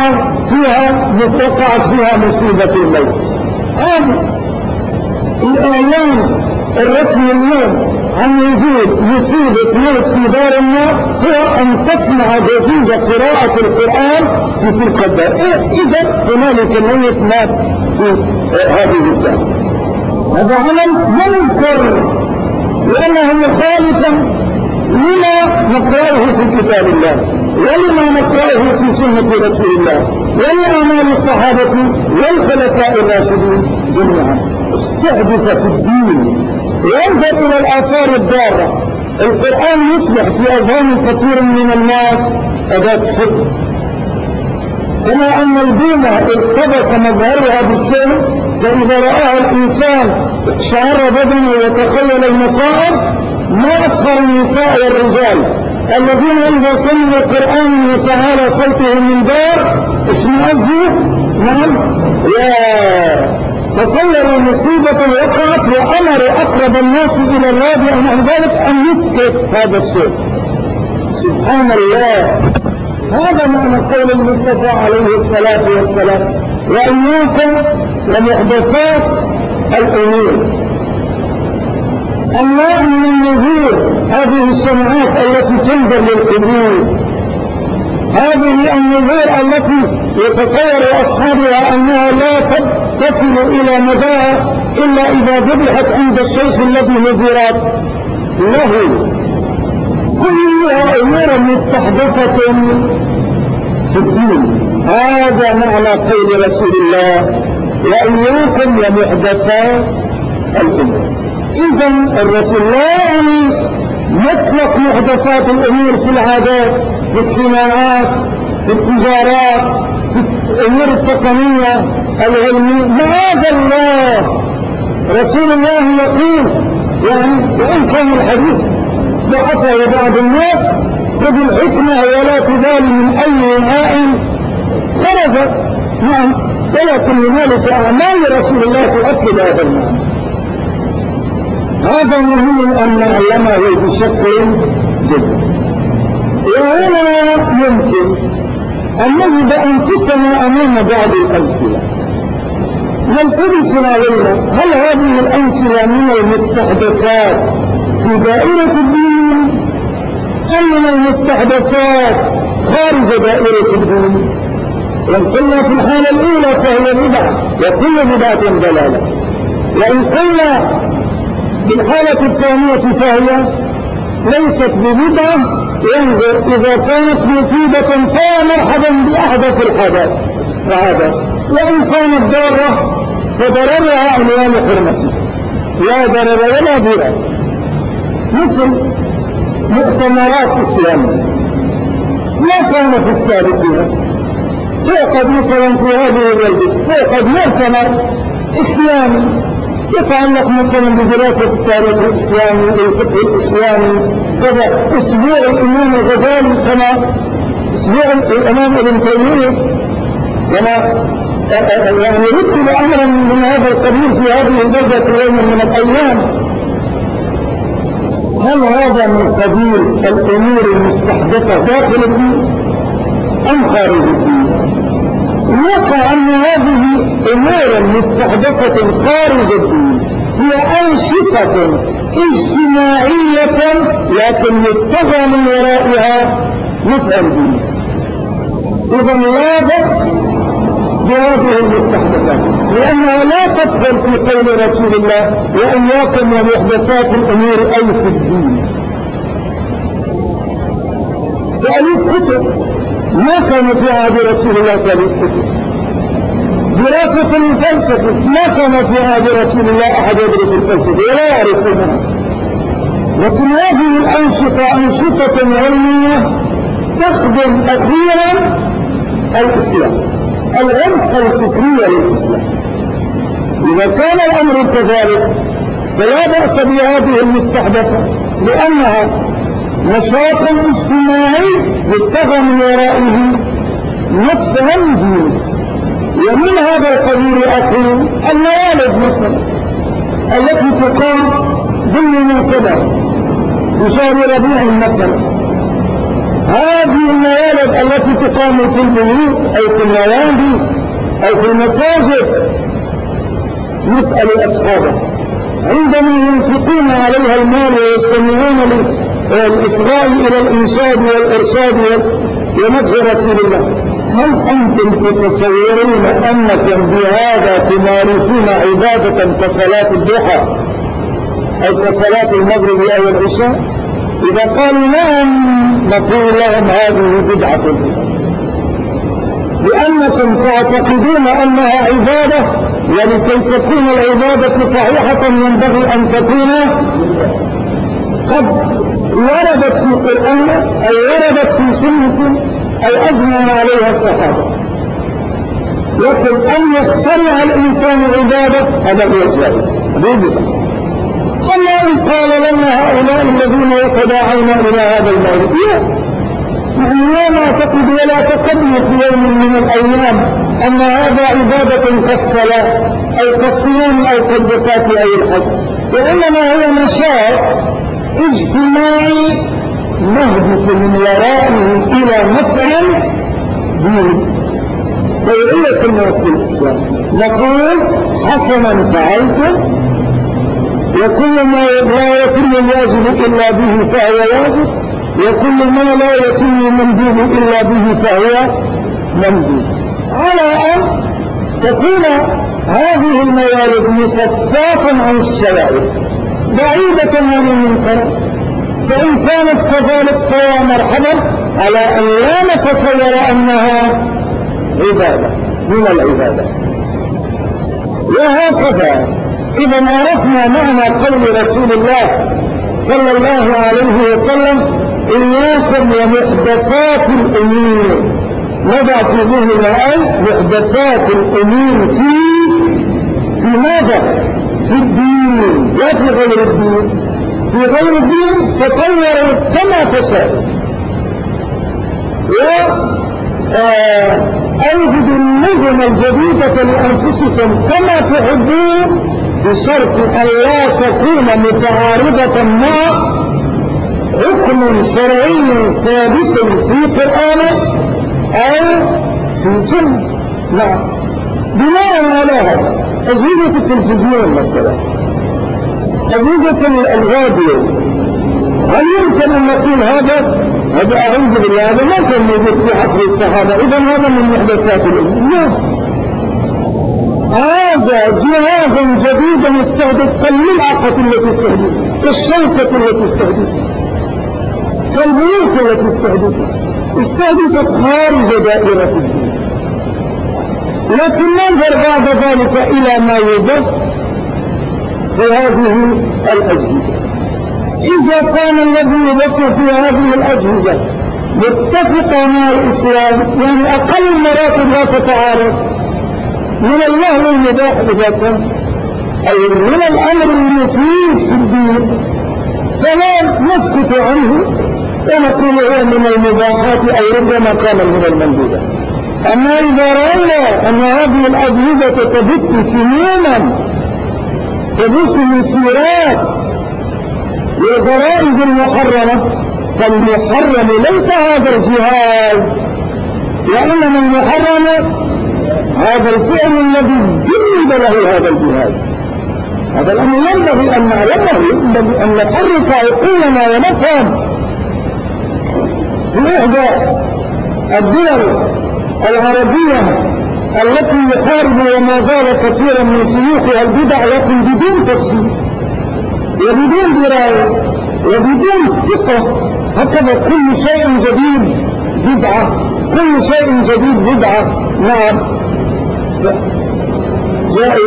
وقعت فيها مصيبة الموت. هذا الإعلان الرسمي اليوم عن وجود مصيبة موت في دار النار هو أن تسمع جزيز قراءة القرآن في تلك الدار. إذا هنالك ميت مات في هذه الدار، هذا عمل منكر لأنه مخالف لما نقرأه في كتاب الله، ولما نقرأه في سنة رسول الله، ولأعمال الصحابة والخلفاء الراشدين جميعا. استحدث في الدين. وانظر إلى الآثار الضارة. القرآن يصبح في أذهان كثير من الناس أداة صدق، كما أن البيمة ارتبط مظهرها بالشيء، فإذا رآها الإنسان شعر بدنه وتخيل المصائب. ما أكثر النساء والرجال الذين إذا سمعوا القرآن تعالى صوته من دار اشمئزوا. نعم، تصوروا مصيبة وقعت وأمر أقرب الناس إلى الله بأن ذلك أن يسكت هذا الصوت. سبحان الله. هذا معنى قول المصطفى عليه الصلاة والسلام: وإياكم ومحدثات الأمور. أنواع من النذور، هذه الشمعات التي تنذر للقبور، هذه النذور التي يتصور أصحابها أنها لا تصل إلى مداها إلا إذا ذبحت عند الشيخ الذي نذرت له. كلها أمور مستحدثة في الدين. هذا معنى قول رسول الله: وإياكم ومحدثات الأمور. إذن الرسول لا يعني مطلق محدثات الأمور في العادات، في الصناعات، في التجارات، في الأمور التقنية العلمية. معاذ الله. رسول الله يقول يعني وإن كان الحديث ضعفه بعض الناس وبالحكمة ولا تبالي من أي وعاء خرجت. نعم، ولكن ذلك أعمال رسول الله تؤكد هذا المعنى. هذا مهم أن نعلمه بشكل جدا. وهنا يمكن أن نجد أنفسنا أمام بعض الأمثلة نلتبس علينا: هل هذه الأمثلة من المستحدثات في دائرة الدين أم من المستحدثات خارج دائرة الدين؟ وإن قلنا في الحالة الأولى فهي بدعة، وكل بدعة ضلالة. وإن قلنا بالحالة الثانية فهي ليست ببدعة، ينظر إذا كانت مفيدة فمرحبا بأحدث الحدث وهذا، وإن كانت ضارة فضررها عنوان حرمته، لا ضرر ولا ضرر. مثل مؤتمرات إسلامية ما كان في السابقين. يعقد مثلا في هذه البلد يعقد مؤتمر إسلامي يتعلق مثلا بدراسة التاريخ الإسلامي والفقه الإسلامي، كذا أسبوع الإمام الغزالي، كما أسبوع الإمام ابن تيمية، كما يعني رتب أمرا من هذا القبيل في هذه البلدة في يوم من الأيام. هل هذا من قبيل الأمور المستحدثة داخل الدين أم خارج الدين؟ الواقع أن هذه أمورا مستحدثة خارج الدين، هي أنشطة اجتماعية لكن يبتغى من ورائها نفع الدين. إذا لا بأس بهذه المستحدثات، لأنها لا تدخل في قول رسول الله وإياكم ومحدثات الأمور أي في الدين. تأليف كتب ما كان في عهد رسول الله تأليف كتب. دراسة الفلسفة ما كان في عهد رسول الله أحد يدرس الفلسفة ولا يعرفونها. لكن هذه الأنشطة أنشطة علمية تخدم أخيرا الإسلام، العمق الفكري للإسلام. إذا كان الأمر كذلك فلا بأس بهذه المستحدثة، لأنها نشاط اجتماعي يبتغى من ورائه نفع الدين. ومن هذا القبيل أقول الموالد مثلا التي تقام بالمناسبات في شهر ربيع مثلا، هذه الموالد التي تقام في البيوت أو في النوادي أو في المساجد، نسأل أصحابه عندما ينفقون عليها المال ويستمعون للإصغاء إلى الإنشاد والإرشاد ومدح رسول الله، هل أنتم تتصورون أنكم بهذا تمارسون عبادة كصلاة الضحى أو كصلاة المغرب أو العشاء؟ إذا قالوا نعم نقول لهم هذه بدعة، لأنكم تعتقدون أنها عبادة، ولكي تكون العبادة صحيحة ينبغي أن تكون قد وردت في القرآن أو وردت في سنة أو أجمع عليها الصحابة. لكن أن يخترع الإنسان عبادة هذا هو الجائز بيبقى. أما إن قال لنا هؤلاء الذين يتداعون إلى هذا الموضوع نحن لا نعتقد ولا تقدم في يوم من الأيام أن هذا عبادة كالصلاة أو كالصيام أو كالزكاة أو الحج، وإنما هو نشاط اجتماعي نهدف من ورائه إلى نفع دين خيرية الناس في الإسلام. نقول حسنا فعلتم، وكل ما لا يتم الواجب إلا به فهو واجب، وكل ما لا يتم المندوب إلا به فهو مندوب، على أن تكون هذه الموارد مصفاة عن الشرائع بعيدة عن المنكر. فإن كانت كذلك فهو مرحبا، على أن لا نتصور أنها عبادة من العبادات. وهكذا إذا عرفنا معنى قول رسول الله صلى الله عليه وسلم إياكم ومحدثات الأمور، نضع في ذهننا أي محدثات الأمور في ماذا؟ في الدين لا في غير الدين. في غير الدين تطوروا كما تشاء، وأوجدوا النظم الجديدة لأنفسكم كما تحبون، بشرط أن لا تكون متعارضة مع حكم شرعي ثابت في قرآن أو في سنة. نعم، بناء على هذا أجهزة التلفزيون مثلا، أجهزة الراديو، هل يمكن أن نقول هذا أعوذ بالله هذا ما كان موجود في عصر الصحابة، إذا هذا من محدثات الأمور؟ هذا جهاز جديد مستحدث كالملعقة التي استحدثت، كالشوكة التي استحدثت، كالبيوت التي استحدثت خارج دائرة الدين. لكن ننظر بعد ذلك إلى ما يبث في هذه الأجهزة. إذا كان الذي يبث في هذه الأجهزة متفقا مع الإسلام، يعني أقل المراتب لا تتعارض، من اللهو المباح إذا كان أي من الأمر المفيد في الدين، فلا نسكت عنه ونقول هو من المباحات أو ربما كان من المندوبات. أما إذا رأينا أن هذه الأجهزة تبث سموما، تبث مسيرات والغرائز المحرمة، فالمحرم ليس هذا الجهاز، وإنما المحرم هذا الفعل الذي جلد له هذا الجهاز. هذا الأمر ينبغي أن نعلمه، ينبغي أن نحرك عقولنا ونفهم. في إحدى الدول العربية التي يحارب وما زال كثيرا من شيوخها البدع، لكن بدون تفسير وبدون دراية وبدون ثقة، هكذا كل شيء جديد بدعة، كل شيء جديد بدعة. نعم، جاء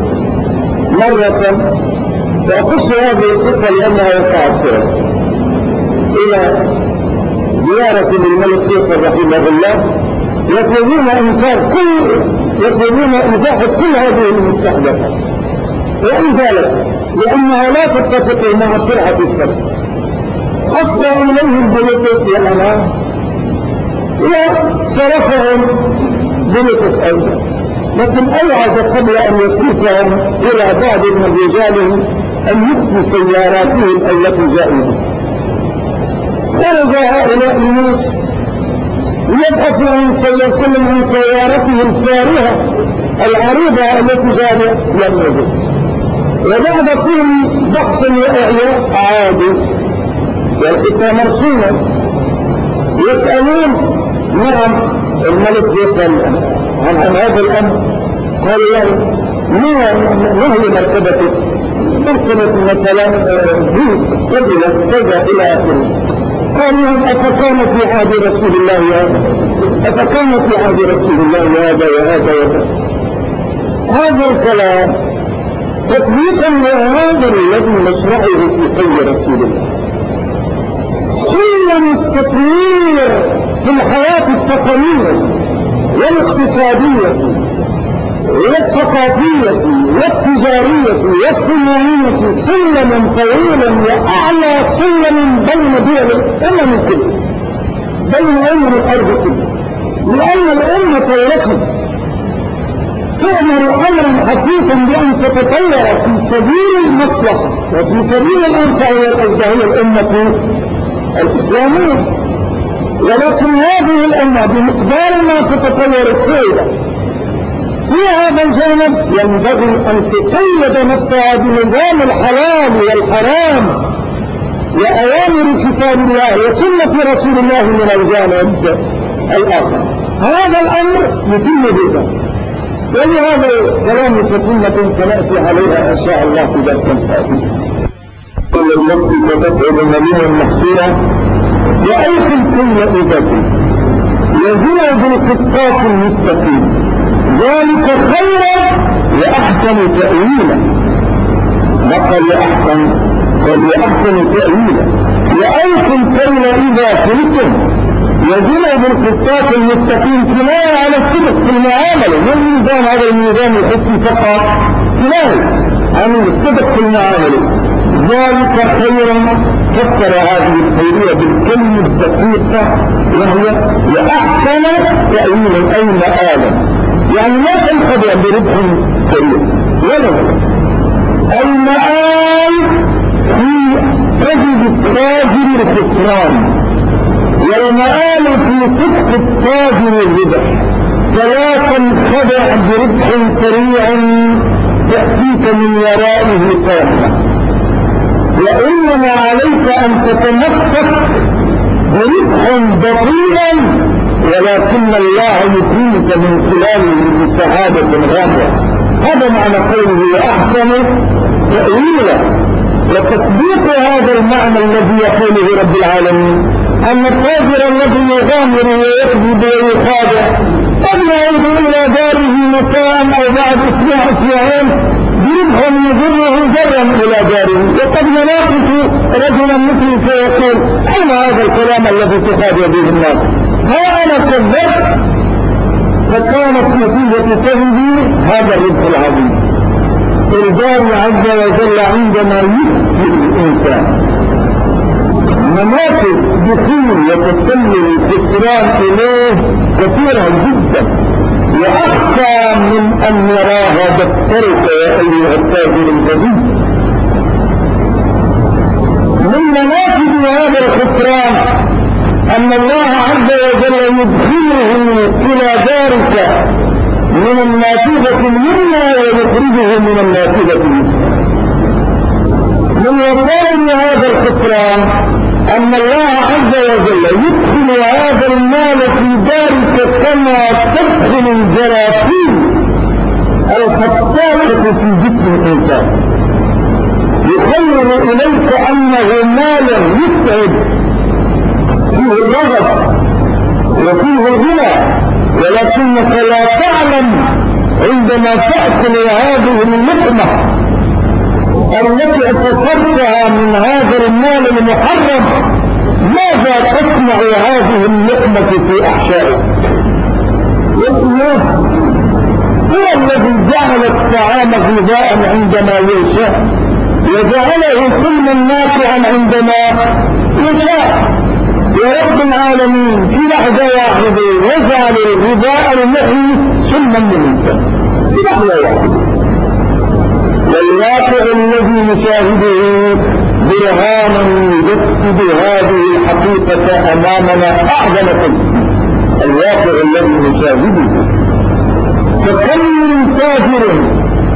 مرة وأقص هذه القصة لأنها وقعت فيها إلى زيارة للملك فيصل رحمه الله، يطلبون يطلبون إزاحة كل هذه المستحدثات وإزالتها لأنها لا تتفق مع سرعة السبب. أصغى إليه بلطف والأمان وصرفهم بلطف أيضا، لكن أوعز قبل أن يصرفهم إلى بعض من رجالهم أن يخفوا سياراتهم التي جاءوا. خرج هؤلاء الناس يبحثوا عن كل من سيارته الفارهة العريضة التي جاءت لم يجد، وبعد كل بحث وإعياء عادوا والختام مرسوما يسألون. نعم، الملك يسأل عن هذا الأمر، قال له ما هي مركبتك؟ مركبة مثلا قبلة كذا إلى آخره. قال لهم أفكان في عهد رسول الله هذا، أفكان في عهد رسول الله هذا وهذا وهذا. هذا الكلام تطبيقا لهذا الذي نشرعه في قول رسول الله. سلم التطوير في الحياة التقنية والاقتصادية والثقافية والتجارية والصناعية سلما طويلا وأعلى سلم بين دول الأمم كلها، بين أمم الأرض كلها، لأن الأمة التي تؤمر أمرا حثيثا بأن تتطور في سبيل المصلحة وفي سبيل الأنفع والأزدهار هي الأمة الإسلامية. ولكن هذه الأمة بمقدار ما تتطور الفائدة في هذا الجانب ينبغي أن تقيد نفسها بنظام الحلال والحرام وأوامر كتاب الله وسنة رسول الله من الجانب الآخر. هذا الأمر يتم بذلك، ولهذا كلام تتمة سنأتي عليها إن شاء الله في درس الآتي. التي تدعو مدينة محصورة وأيقن كل إذاته يزن بالقطاط المستقيم، ذلك خيرا وأحسن تأويلا. نقل أحسن وأحسن تأويلا. وأيقن كل إذا كنتم يزن بالقطاط المستقيم كناية على الصدق في المعاملة، من نظام هذا النظام الحكمي فقط كناية عن الصدق في المعاملة. ذلك خيرا، فسر هذه الخيرية بالكلمة الدقيقة وهي وأحسن تأويلا أي مآلا، يعني لا تنخدع بربح كريم ولو المآل في تجد التاجر الخسران والمآل في صدق التاجر الربح، فلا تنخدع بربح سريع تأتيك من ورائه طاقة، وإنما عليك أن تتمسك بربح بطيئا ولكن الله يكرمك من خلاله بسعادة غامرة. هذا معنى قوله وأحسن تأويلا. وتطبيق هذا المعنى الذي يقوله رب العالمين أن التاجر الذي يغامر ويكذب ويخادع قد يعود إلى داره متاعا أو بعد أسبوعين بربح يجره جرا إلى داره، وقد يناقش رجلا مثلي فيقول أين هذا الكلام الذي تخادع به الناس؟ ها أنا كذبت، فكانت نتيجة كذبي هذا الربح العظيم. الباري عز وجل عندما يكفي الإنسان مناطق دخول وتسلل الخسران إليه كثيرة جدا، وأخشى من أن يراها بالطرق يا أيها التاجر الجديد. من مناطق هذا الخسران أن الله عز وجل يدخله إلى دارك من النافذة منا ويخرجه من النافذة منا. من وسائل هذا الخسران أن الله عز وجل يدخل هذا المال في دارك كما تدخل الجراثيم الفتاكة في جسم الإنسان. يخيل إليك أنه مال يسعد فيه الرغب وفيه الغنى، ولكنك لا تعلم عندما تأكل هذه اللقمة التي اعتصرتها من هذا المال المحرم ماذا تصنع هذه اللقمة في أحشائك. والله هو الذي جعل الطعام غذاء عندما يشاء وجعله سلما نافعا عندما يشاء. يا رب العالمين في لحظة واحدة يجعل الغذاء المحي سلما للإنسان في لحظة واحدة. والواقع الذي نشاهده برهان يجسد هذه الحقيقة أمامنا أعظم تجسيد. الواقع الذي نشاهده فكم من تاجر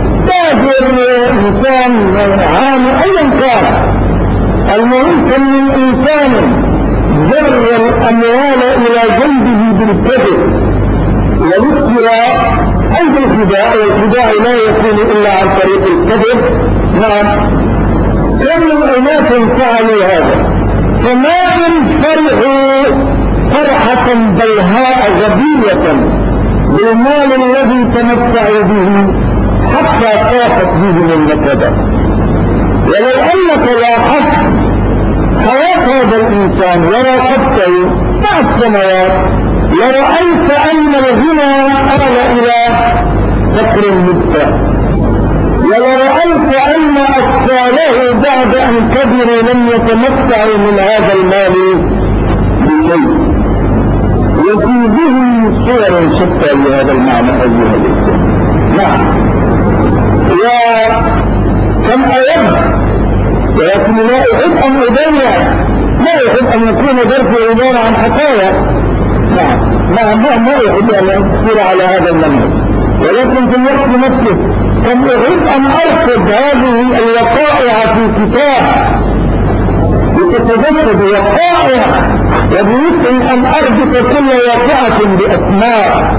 إنسان عام أيا كان، المهم كم من إنسان جر الأموال إلى جنبه بالكذب والافتراء عند الخداع، والخداع لا يكون إلا عن طريق الكذب. نعم، كم من أناس فعلوا هذا، فما إن فرحوا فرحة بلهاء غبية بالمال الذي تمتعوا به حتى طافت به النكبة. ولو أنك لاحظت حياة هذا الإنسان وراقبته بعد سنوات لرأيت أن الغنى آل إلى فقر المدفع، ولرأيت أن أطفاله بعد أن كبروا لم يتمتعوا من هذا المال بشيء. وفي ذهن صور شتى لهذا المعنى أيها الإخوة. نعم، وكم أيام، ولكن لا أحب أن أبين، لا أحب أن يكون درسي عبارة عن حكاية. نعم، ما أحب أن أذكر على هذا المنهج، ولكن في الوقت نفسه كم أحب أن أرصد هذه الوقائع في كتاب لتتجسد وقائع، وبيمكن أن أربط كل واقعة بأسماء.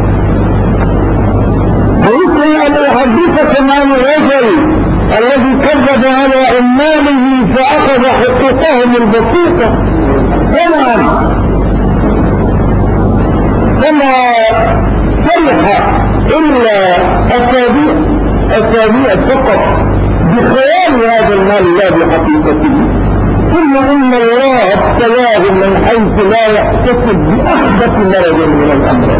ويمكن أن أحدثك عن الرجل الذي كذب على عماله فأخذ حقوقهم البسيطة. طبعا كما فرح إلا أسابيع فقط بخيال هذا المال لا بحقيقته، ثم إن الله ابتلاه من حيث لا يحتسب بأحدث مرض من الأمراض.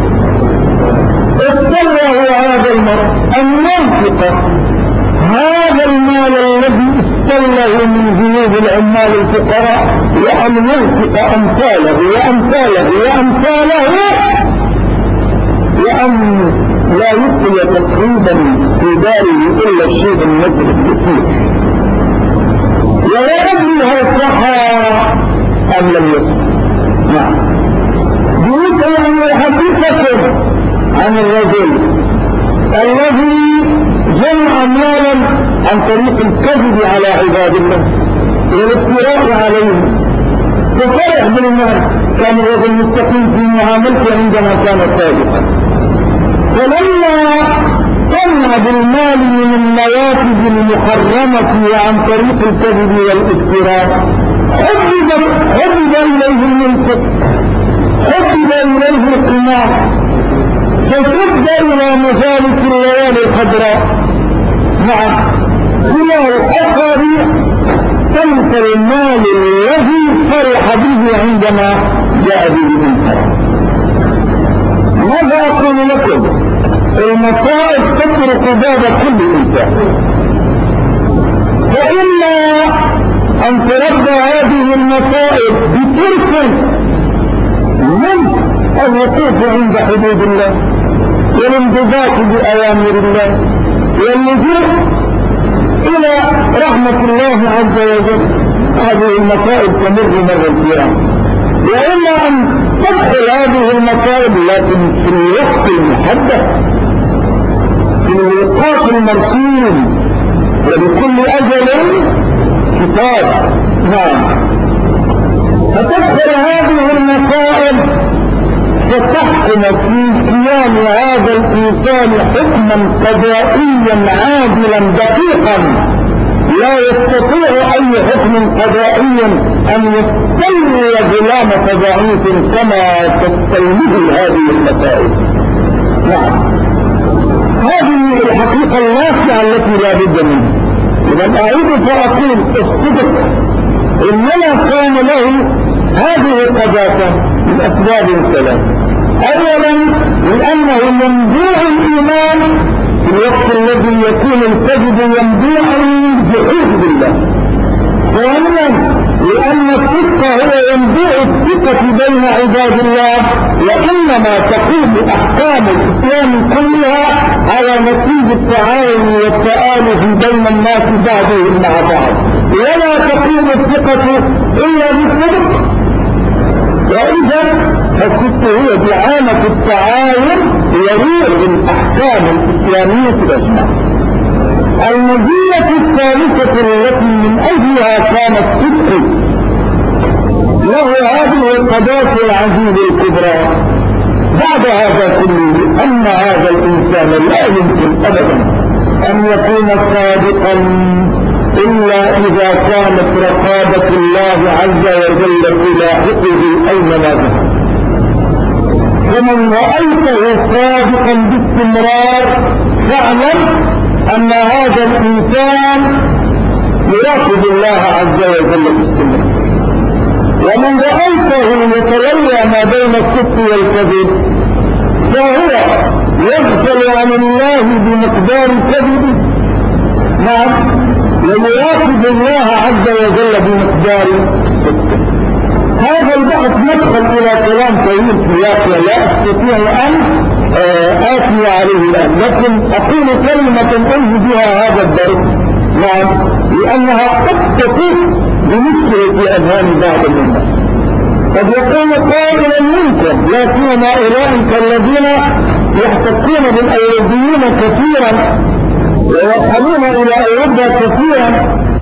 ابتلاه هذا المرض أن ينفق هذا المال الذي استله من جنود العمال الفقراء، وأن ينفق أمثاله وأمثاله وأمثاله، وأن لا يبقي تقريبا في داره إلا الشيء النجر الكثير. ولا أدري هل صح أم لم يصح. نعم، يمكن أن يحدثكم عن الرجل الذي جمع مالا عن طريق الكذب على عباد الله والافتراء عليهم، وفرح بالمال. كان الرجل مستقيم في معاملته عندما كان صادقا، فلما طمع بالمال من النوافذ المحرمة وعن طريق الكذب والافتراء حبب إليه المنطق، حبب إليه القمار، فشد إلى مفارق الليالي الخضراء. نعم، خلال الآخر تنسى المال الذي فرح به عندما جاء به من فرح. ماذا أقول لكم؟ المصائب تطرق باب كل إنسان، فإما أن ترد هذه المصائب بترك من الوقوف عند حدود الله والانضباط بأوامر الله واللجوء إلى رحمة الله عز وجل. هذه المصائب تمر مر الكرام، وإما أن تدخل هذه المصائب لكن في الوقت المحدد بالوقاف المرسوم ولكل أجل كتاب. نعم. فتدخل هذه المسائل فتحكم في قيام هذا الإنسان حكما قضائيا عادلا دقيقا لا يستطيع أي حكم قضائي أن يستولي ظلام تضعيف كما تستوليه هذه المسائل. نعم. هذه الحقيقة الواسعة التي لا بد منها. إذا أعيد فأقول الصدق إنما كان له هذه القداسة من أسباب ثلاث. أولا لأنه ينبوع الإيمان في الوقت الذي يكون الكذب ينبوعا بحب الله. ثانيا لأن الصدق هو ينبوع الثقة بين عباد الله، وإنما تقوم أحكام الإسلام كلها على نتيجة التعاون والتآلف بين الناس بعضهم مع بعض، ولا تقوم الثقة إلا بالصدق. وإذا فالصدق هو دعامة التعاون وروح الأحكام الإسلامية الأجمع. المزية الثالثة التي من أجلها كان الصدق له هذه القداسة العزيزة الكبرى بعد هذا كله أن هذا الإنسان لا يمكن أبدا أن يكون صادقا إلا إذا كانت رقابة الله عز وجل تلاحقه أينما ذهب. فمن رأيته صادقا باستمرار فاعلم أن هذا الإنسان يراقب الله عز وجل باستمرار. ومن رأيته يتولى ما بين الصدق والكذب فهو يغفل عن الله بمقدار كذبه. نعم. ويراقب الله عز وجل بمقدار صدقه. هذا البحث يدخل إلى كلام طويل في الواقع لا أستطيع أن آتي عليه الآن، لكن أقول كلمة أنهي بها هذا الدرس. نعم. لأنها قد تكون بمثل في أذهان بعض الناس. قد يكون قائلا منكم لا سيما أولئك الذين يحتكون بالأيديين كثيرا ويرحلون إلى أوروبا كثيرا